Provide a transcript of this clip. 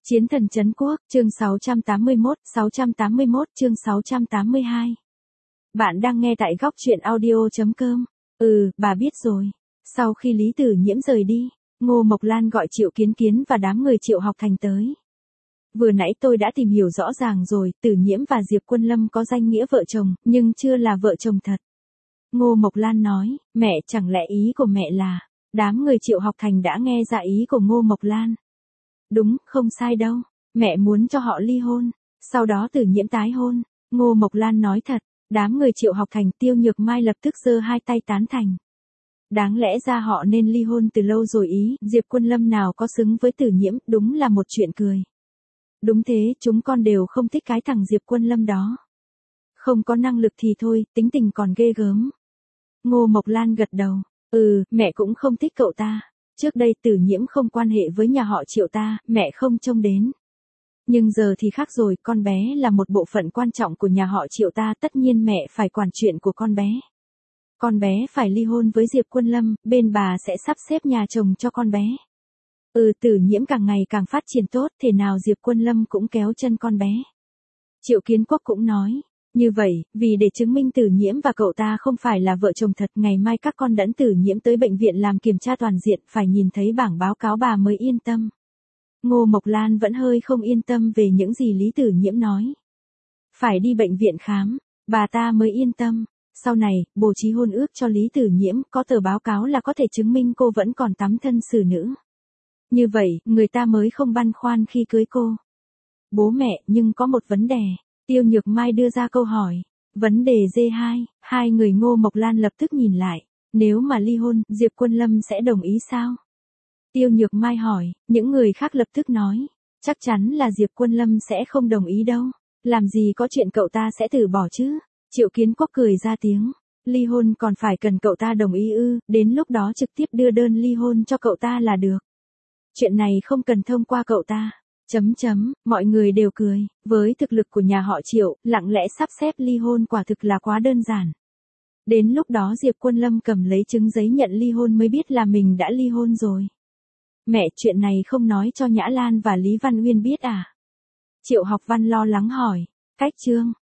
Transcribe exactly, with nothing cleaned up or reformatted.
Chiến thần trấn quốc, chương sáu trăm tám mươi mốt, sáu trăm tám mươi mốt chương sáu trăm tám mươi hai. Bạn đang nghe tại góc truyện audio chấm com. Ừ, bà biết rồi. Sau khi Lý Tử Nhiễm rời đi, Ngô Mộc Lan gọi Triệu Kiến Kiến và đám người Triệu Học Thành tới. Vừa nãy tôi đã tìm hiểu rõ ràng rồi, Tử Nhiễm và Diệp Quân Lâm có danh nghĩa vợ chồng, nhưng chưa là vợ chồng thật. Ngô Mộc Lan nói, mẹ, chẳng lẽ ý của mẹ là, đám người Triệu Học Thành đã nghe ra ý của Ngô Mộc Lan. Đúng, không sai đâu, mẹ muốn cho họ ly hôn, sau đó Tử Nhiễm tái hôn. Ngô Mộc Lan nói thật, đám người Triệu Học Thành Tiêu Nhược Mai lập tức giơ hai tay tán thành. Đáng lẽ ra họ nên ly hôn từ lâu rồi ý, Diệp Quân Lâm nào có xứng với Tử Nhiễm, đúng là một chuyện cười. Đúng thế, chúng con đều không thích cái thằng Diệp Quân Lâm đó. Không có năng lực thì thôi, tính tình còn ghê gớm. Ngô Mộc Lan gật đầu, ừ, mẹ cũng không thích cậu ta. Trước đây Tử Nhiễm không quan hệ với nhà họ Triệu ta, mẹ không trông đến. Nhưng giờ thì khác rồi, con bé là một bộ phận quan trọng của nhà họ Triệu ta, tất nhiên mẹ phải quản chuyện của con bé. Con bé phải ly hôn với Diệp Quân Lâm, bên bà sẽ sắp xếp nhà chồng cho con bé. Ừ, Tử Nhiễm càng ngày càng phát triển tốt, thế nào Diệp Quân Lâm cũng kéo chân con bé. Triệu Kiến Quốc cũng nói, như vậy, vì để chứng minh Tử Nhiễm và cậu ta không phải là vợ chồng thật, ngày mai các con dẫn Tử Nhiễm tới bệnh viện làm kiểm tra toàn diện, phải nhìn thấy bảng báo cáo bà mới yên tâm. Ngô Mộc Lan vẫn hơi không yên tâm về những gì Lý Tử Nhiễm nói. Phải đi bệnh viện khám, bà ta mới yên tâm. Sau này, bố trí hôn ước cho Lý Tử Nhiễm, có tờ báo cáo là có thể chứng minh cô vẫn còn tắm thân xử nữ. Như vậy, người ta mới không băn khoăn khi cưới cô. Bố mẹ, nhưng có một vấn đề. Tiêu Nhược Mai đưa ra câu hỏi. Vấn đề D hai, hai người Ngô Mộc Lan lập tức nhìn lại. Nếu mà ly hôn, Diệp Quân Lâm sẽ đồng ý sao? Tiêu Nhược Mai hỏi, những người khác lập tức nói. Chắc chắn là Diệp Quân Lâm sẽ không đồng ý đâu. Làm gì có chuyện cậu ta sẽ từ bỏ chứ? Triệu Kiến Quốc cười ra tiếng. Ly hôn còn phải cần cậu ta đồng ý ư, đến lúc đó trực tiếp đưa đơn ly hôn cho cậu ta là được. Chuyện này không cần thông qua cậu ta. Chấm chấm, mọi người đều cười, với thực lực của nhà họ Triệu, lặng lẽ sắp xếp ly hôn quả thực là quá đơn giản. Đến lúc đó Diệp Quân Lâm cầm lấy chứng giấy nhận ly hôn mới biết là mình đã ly hôn rồi. Mẹ, chuyện này không nói cho Nhã Lan và Lý Văn Uyên biết à? Triệu Học Văn lo lắng hỏi, cách chương,